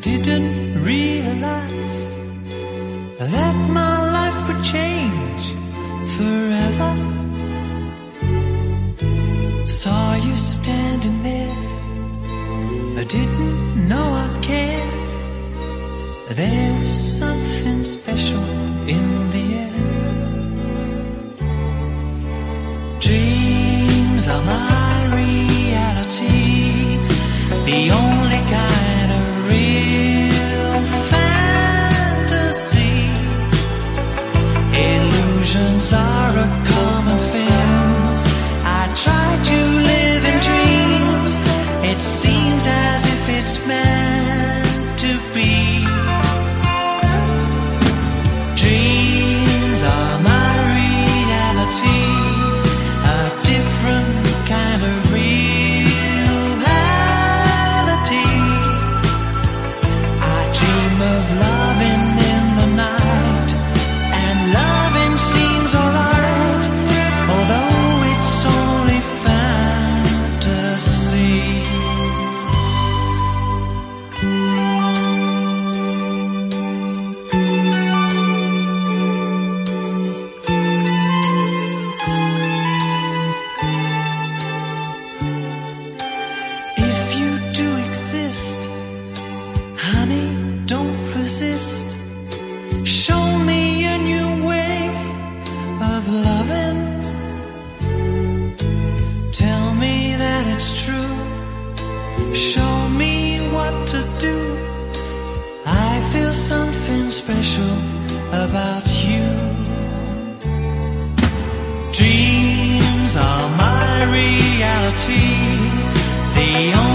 didn't realize that my life would change forever. Saw you standing there, I didn't know I'd care. There was something special in the air. Dreams are my reality, the only kind of real fantasy. Illusions are a common thing. I try to live in dreams. It seems as if it's meant to be. Dreams are my reality, a different kind of reality. I dream of loving in the night, and loving seems alright, although it's only fantasy. If you do exist, honey, don't resist. Show me a new way of loving. Tell me that it's true. Show me what to do. I feel something special about you. Dreams are my reality, the only